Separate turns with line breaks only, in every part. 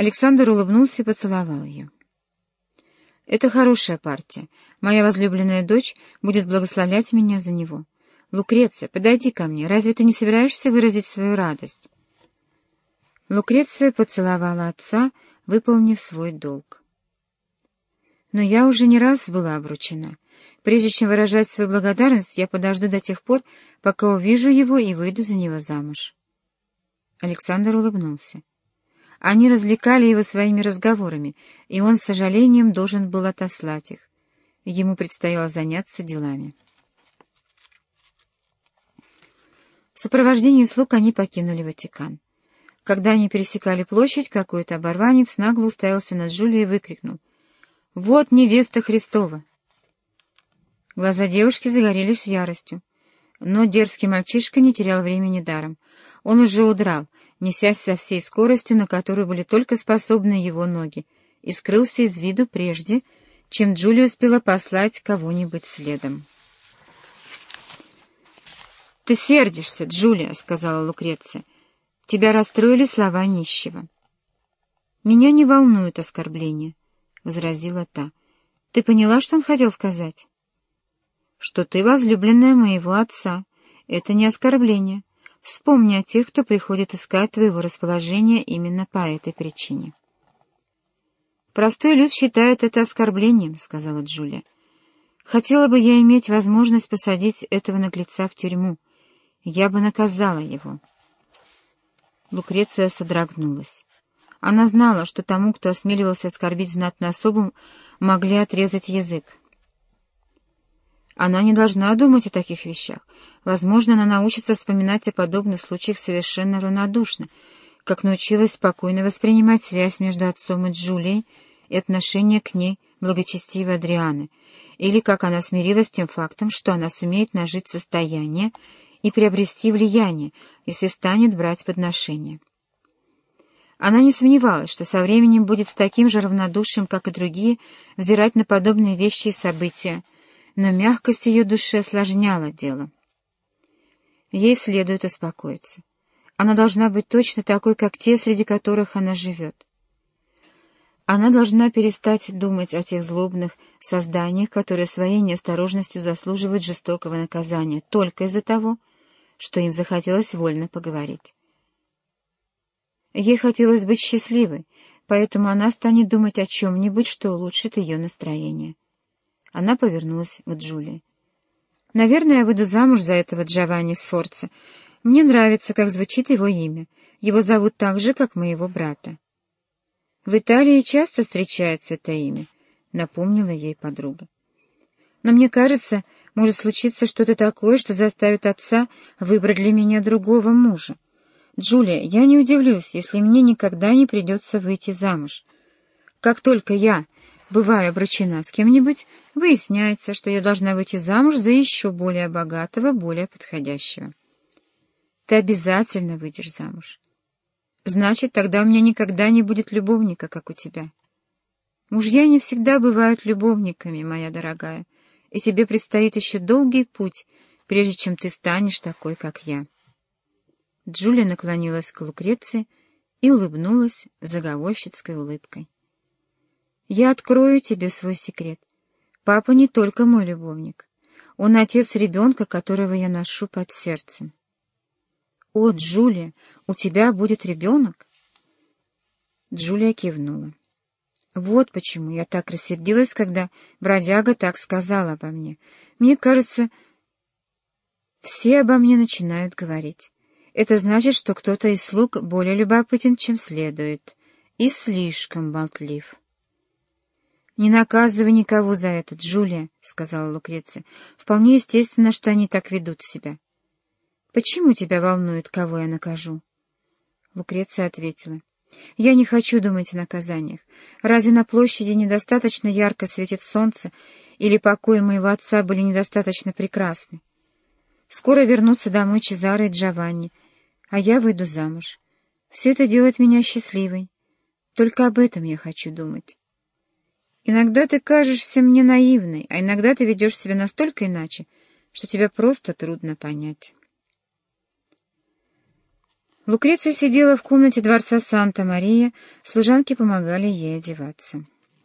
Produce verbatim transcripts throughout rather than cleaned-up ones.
Александр улыбнулся и поцеловал ее. «Это хорошая партия. Моя возлюбленная дочь будет благословлять меня за него. Лукреция, подойди ко мне. Разве ты не собираешься выразить свою радость?» Лукреция поцеловала отца, выполнив свой долг. «Но я уже не раз была обручена. Прежде чем выражать свою благодарность, я подожду до тех пор, пока увижу его и выйду за него замуж». Александр улыбнулся. Они развлекали его своими разговорами, и он с сожалением должен был отослать их. Ему предстояло заняться делами. В сопровождении слуг они покинули Ватикан. Когда они пересекали площадь, какой-то оборванец нагло уставился на Джулию и выкрикнул: «Вот невеста Христова!» Глаза девушки загорелись яростью. Но дерзкий мальчишка не терял времени даром. Он уже удрал, несясь со всей скоростью, на которую были только способны его ноги, и скрылся из виду прежде, чем Джулия успела послать кого-нибудь следом. «Ты сердишься, Джулия», — сказала Лукреция. «Тебя расстроили слова нищего». «Меня не волнуют оскорбления», — возразила та. «Ты поняла, что он хотел сказать?» «Что ты возлюбленная моего отца. Это не оскорбление. Вспомни о тех, кто приходит искать твоего расположения именно по этой причине». «Простой люд считает это оскорблением», — сказала Джулия. «Хотела бы я иметь возможность посадить этого наглеца в тюрьму. Я бы наказала его». Лукреция содрогнулась. Она знала, что тому, кто осмеливался оскорбить знатную особу, могли отрезать язык. Она не должна думать о таких вещах. Возможно, она научится вспоминать о подобных случаях совершенно равнодушно, как научилась спокойно воспринимать связь между отцом и Джулией и отношение к ней благочестивой Адрианы, или как она смирилась с тем фактом, что она сумеет нажить состояние и приобрести влияние, если станет брать подношения. Она не сомневалась, что со временем будет с таким же равнодушием, как и другие, взирать на подобные вещи и события, но мягкость ее души осложняла дело. Ей следует успокоиться. Она должна быть точно такой, как те, среди которых она живет. Она должна перестать думать о тех злобных созданиях, которые своей неосторожностью заслуживают жестокого наказания только из-за того, что им захотелось вольно поговорить. Ей хотелось быть счастливой, поэтому она станет думать о чем-нибудь, что улучшит ее настроение. Она повернулась к Джулии. «Наверное, я выйду замуж за этого Джованни Сфорца. Мне нравится, как звучит его имя. Его зовут так же, как моего брата». «В Италии часто встречается это имя», — напомнила ей подруга. «Но мне кажется, может случиться что-то такое, что заставит отца выбрать для меня другого мужа. Джулия, я не удивлюсь, если мне никогда не придется выйти замуж. Как только я бываю обручена с кем-нибудь, выясняется, что я должна выйти замуж за еще более богатого, более подходящего. Ты обязательно выйдешь замуж. Значит, тогда у меня никогда не будет любовника, как у тебя. Мужья не всегда бывают любовниками, моя дорогая, и тебе предстоит еще долгий путь, прежде чем ты станешь такой, как я». Джулия наклонилась к Лукреции и улыбнулась заговорщицкой улыбкой. «Я открою тебе свой секрет. Папа не только мой любовник. Он отец ребенка, которого я ношу под сердцем». «О, Джулия, у тебя будет ребенок?» Джулия кивнула. «Вот почему я так рассердилась, когда бродяга так сказал обо мне. Мне кажется, все обо мне начинают говорить. Это значит, что кто-то из слуг более любопытен, чем следует, и слишком болтлив». «Не наказывай никого за это, Джулия», — сказала Лукреция. «Вполне естественно, что они так ведут себя». «Почему тебя волнует, кого я накажу?» Лукреция ответила. «Я не хочу думать о наказаниях. Разве на площади недостаточно ярко светит солнце, или покои моего отца были недостаточно прекрасны? Скоро вернутся домой Чезаро и Джованни, а я выйду замуж. Все это делает меня счастливой. Только об этом я хочу думать. Иногда ты кажешься мне наивной, а иногда ты ведешь себя настолько иначе, что тебя просто трудно понять». Лукреция сидела в комнате дворца Санта-Мария, служанки помогали ей одеваться.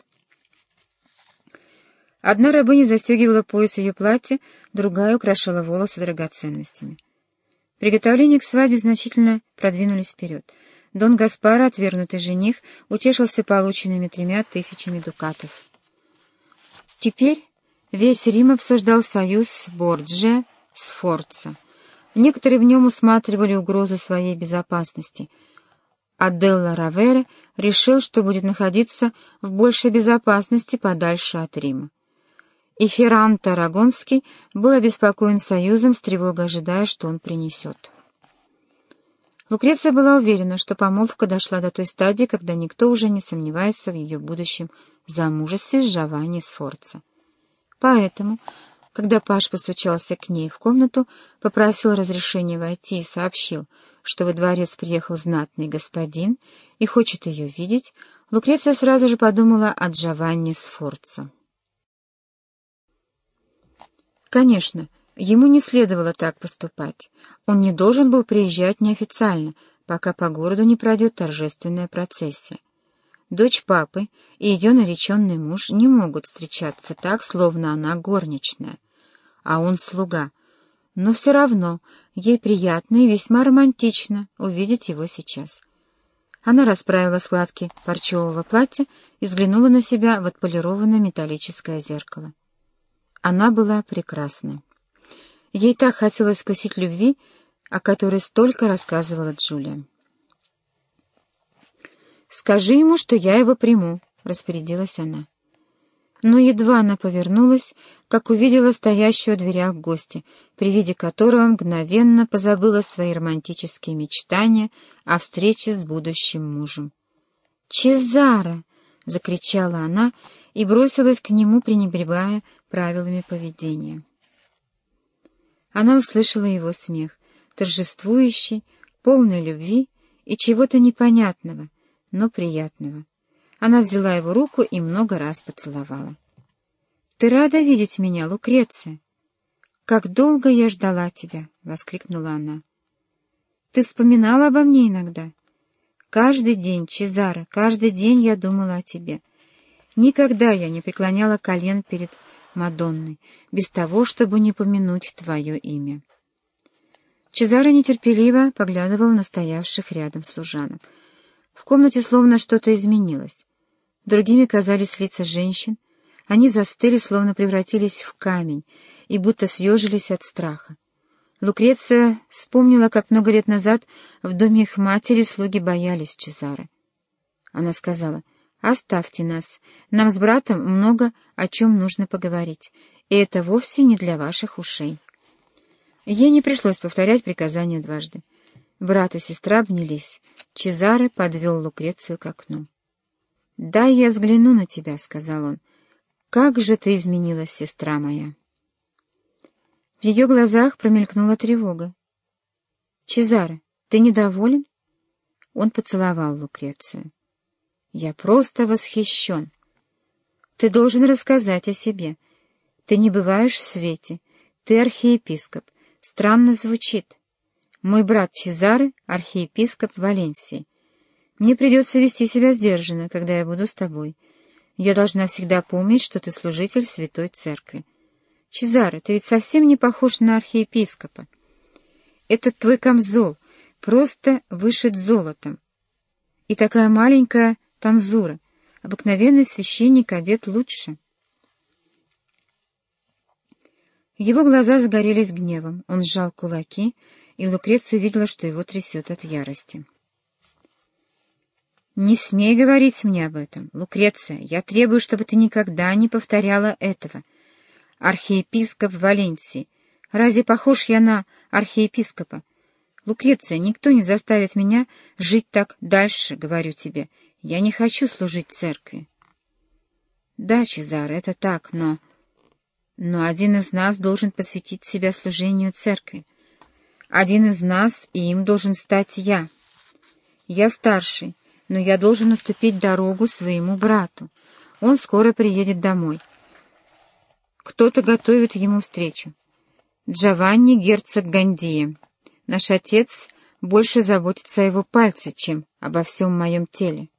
Одна рабыня застегивала пояс ее платья, другая украшала волосы драгоценностями. Приготовления к свадьбе значительно продвинулись вперед. Дон Гаспаро, отвергнутый жених, утешился полученными тремя тысячами дукатов. Теперь весь Рим обсуждал союз Борджиа с Форца. Некоторые в нем усматривали угрозу своей безопасности, а Делла Равера решил, что будет находиться в большей безопасности подальше от Рима. И Ферранто Арагонский был обеспокоен союзом, с тревогой ожидая, что он принесет. Лукреция была уверена, что помолвка дошла до той стадии, когда никто уже не сомневается в ее будущем замужестве с Джованни Сфорца. Поэтому, когда паж постучался к ней в комнату, попросил разрешения войти и сообщил, что во дворец приехал знатный господин и хочет ее видеть, Лукреция сразу же подумала о Джованни Сфорца. Конечно, ему не следовало так поступать. Он не должен был приезжать неофициально, пока по городу не пройдет торжественная процессия. Дочь папы и ее нареченный муж не могут встречаться так, словно она горничная, а он слуга. Но все равно ей приятно и весьма романтично увидеть его сейчас. Она расправила складки парчевого платья и взглянула на себя в отполированное металлическое зеркало. Она была прекрасна. Ей так хотелось вкусить любви, о которой столько рассказывала Джулия. «Скажи ему, что я его приму», — распорядилась она. Но едва она повернулась, как увидела стоящего в дверях гостя, при виде которого мгновенно позабыла свои романтические мечтания о встрече с будущим мужем. «Чезаро!» — закричала она и бросилась к нему, пренебрегая правилами поведения. Она услышала его смех, торжествующий, полный любви и чего-то непонятного, но приятного. Она взяла его руку и много раз поцеловала. «Ты рада видеть меня, Лукреция?» «Как долго я ждала тебя!» — воскликнула она. «Ты вспоминала обо мне иногда?» «Каждый день, Чезаро, каждый день я думала о тебе. Никогда я не преклоняла колен перед Мадонной, без того, чтобы не помянуть твое имя». Чезаро нетерпеливо поглядывал на стоявших рядом служанок. В комнате словно что-то изменилось. Другими казались лица женщин, они застыли, словно превратились в камень, и будто съежились от страха. Лукреция вспомнила, как много лет назад в доме их матери слуги боялись Чезаро. Она сказала: «Оставьте нас, нам с братом много о чем нужно поговорить, и это вовсе не для ваших ушей». Ей не пришлось повторять приказания дважды. Брат и сестра обнялись. Чезаро подвел Лукрецию к окну. «Дай я взгляну на тебя», — сказал он. «Как же ты изменилась, сестра моя!» В ее глазах промелькнула тревога. «Чезаро, ты недоволен?» Он поцеловал Лукрецию. «Я просто восхищен. Ты должен рассказать о себе. Ты не бываешь в свете. Ты архиепископ. Странно звучит. Мой брат Чезаро — архиепископ Валенсии. Мне придется вести себя сдержанно, когда я буду с тобой. Я должна всегда помнить, что ты служитель Святой Церкви. Чезаро, ты ведь совсем не похож на архиепископа. Этот твой камзол просто вышит золотом. И такая маленькая танзура. Обыкновенный священник одет лучше». Его глаза загорелись гневом. Он сжал кулаки, и Лукреция увидела, что его трясет от ярости. «Не смей говорить мне об этом, Лукреция. Я требую, чтобы ты никогда не повторяла этого. Архиепископ Валенсии. Разве похож я на архиепископа? Лукреция, никто не заставит меня жить так дальше, говорю тебе. Я не хочу служить церкви». «Да, Чезаро, это так, но... Но один из нас должен посвятить себя служению церкви. Один из нас, и им должен стать я. Я старший, но я должен уступить дорогу своему брату. Он скоро приедет домой. Кто-то готовит ему встречу. Джованни, герцог Гандия. Наш отец больше заботиться о его пальце, чем обо всем моем теле.